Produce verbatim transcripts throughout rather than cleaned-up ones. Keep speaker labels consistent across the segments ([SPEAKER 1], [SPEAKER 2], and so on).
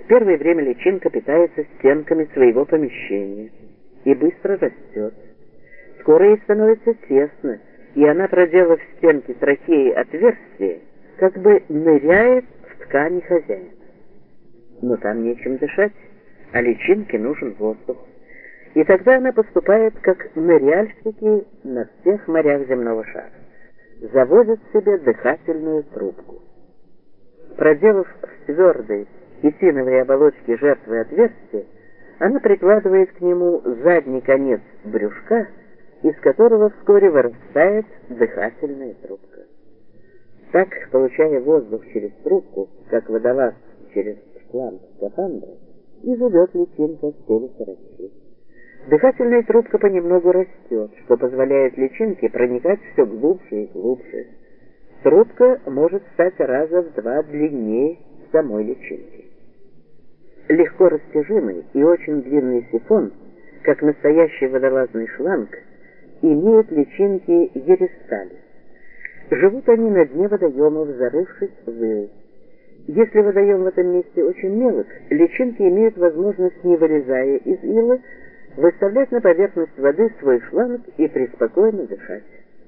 [SPEAKER 1] первое время личинка питается стенками своего помещения и быстро растет. Скоро ей становится тесно, и она, проделав в стенке трахеи отверстие, как бы ныряет в ткани хозяина. Но там нечем дышать, а личинке нужен воздух. И тогда она поступает как ныряльщики на всех морях земного шара. Заводит себе дыхательную трубку. Проделав в твердой хитиновой оболочке жертвы отверстие, она прикладывает к нему задний конец брюшка, из которого вскоре вырастает дыхательная трубка. Так, получая воздух через трубку, как водолаз через шланг скафандра, и живет личинка в теле саранчи. Дыхательная трубка понемногу растет, что позволяет личинке проникать все глубже и глубже. Трубка может стать раза в два длиннее самой личинки. Легко растяжимый и очень длинный сифон, как настоящий водолазный шланг, имеют личинки ересталис. Живут они на дне водоемов, зарывшись в ил. Если водоем в этом месте очень мелок, личинки имеют возможность, не вылезая из ила, выставлять на поверхность воды свой шланг и преспокойно дышать.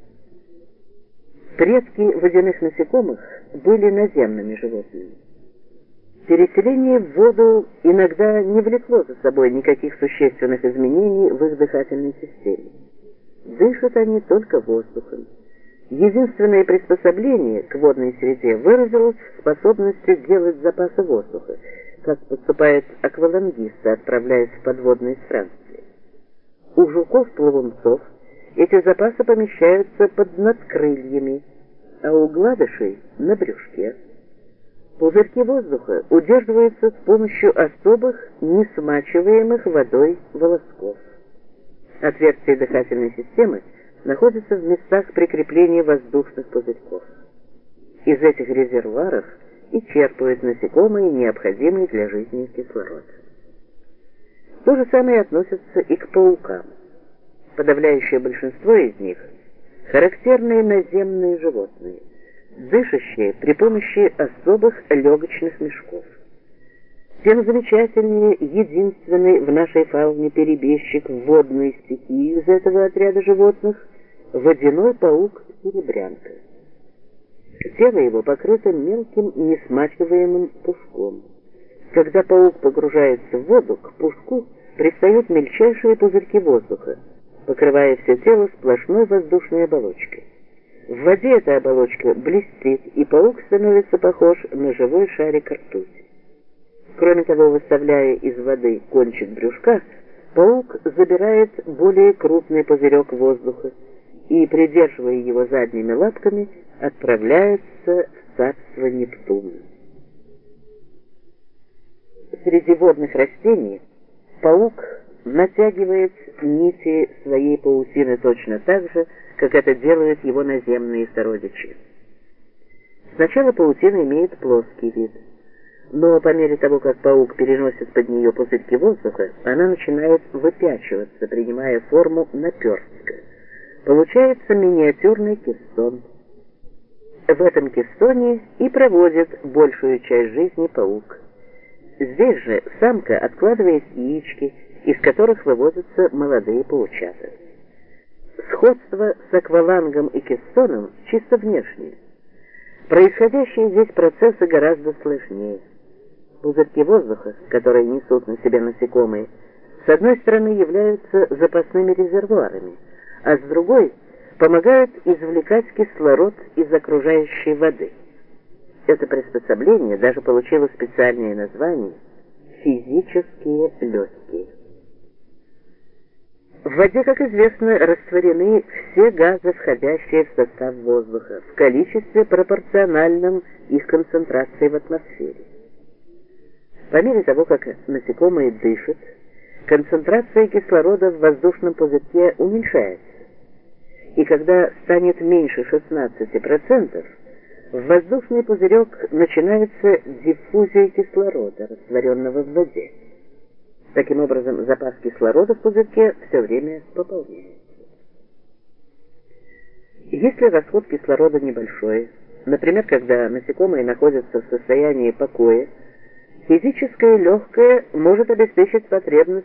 [SPEAKER 1] Предки водяных насекомых были наземными животными. Переселение в воду иногда не влекло за собой никаких существенных изменений в их дыхательной системе. Дышат они только воздухом. Единственное приспособление к водной среде выразилось в способности делать запасы воздуха, как поступают аквалангисты, отправляясь в подводные странствия. У жуков-плавунцов эти запасы помещаются под надкрыльями, а у гладышей — на брюшке. Пузырьки воздуха удерживаются с помощью особых, не смачиваемых водой волосков. Отверстия дыхательной системы находятся в местах прикрепления воздушных пузырьков. Из этих резервуаров и черпают насекомые необходимый для жизни кислород. То же самое относится и к паукам. Подавляющее большинство из них – характерные наземные животные, дышащие при помощи особых легочных мешков. Тем замечательнее единственный в нашей фауне перебежчик водной стихии из этого отряда животных – водяной паук-серебрянка. Тело его покрыто мелким несмачиваемым пушком. Когда паук погружается в воду, к пушку пристают мельчайшие пузырьки воздуха, покрывая все тело сплошной воздушной оболочкой. В воде эта оболочка блестит, и паук становится похож на живой шарик ртути. Кроме того, выставляя из воды кончик брюшка, паук забирает более крупный пузырек воздуха и, придерживая его задними лапками, отправляется в царство Нептуна. Среди водных растений паук натягивает нити своей паутины точно так же, как это делают его наземные сородичи. Сначала паутина имеет плоский вид, но по мере того, как паук переносит под нее пузырьки воздуха, она начинает выпячиваться, принимая форму наперстка. Получается миниатюрный кессон. В этом кессоне и проводит большую часть жизни паук. Здесь же самка откладывает яички, из которых выводятся молодые паучата. Сходство с аквалангом и кессоном чисто внешнее. Происходящие здесь процессы гораздо сложнее. Пузырьки воздуха, которые несут на себе насекомые, с одной стороны являются запасными резервуарами, а с другой помогают извлекать кислород из окружающей воды. Это приспособление даже получило специальное название «физические легкие». В воде, как известно, растворены все газы, входящие в состав воздуха, в количестве пропорциональном их концентрации в атмосфере. По мере того, как насекомые дышат, концентрация кислорода в воздушном пузырьке уменьшается, и когда станет меньше шестнадцати процентов, в воздушный пузырек начинается диффузия кислорода, растворенного в воде. Таким образом, запас кислорода в пузырьке все время пополняется. Если расход кислорода небольшой, например, когда насекомые находятся в состоянии покоя, Физическое легкое может обеспечить потребность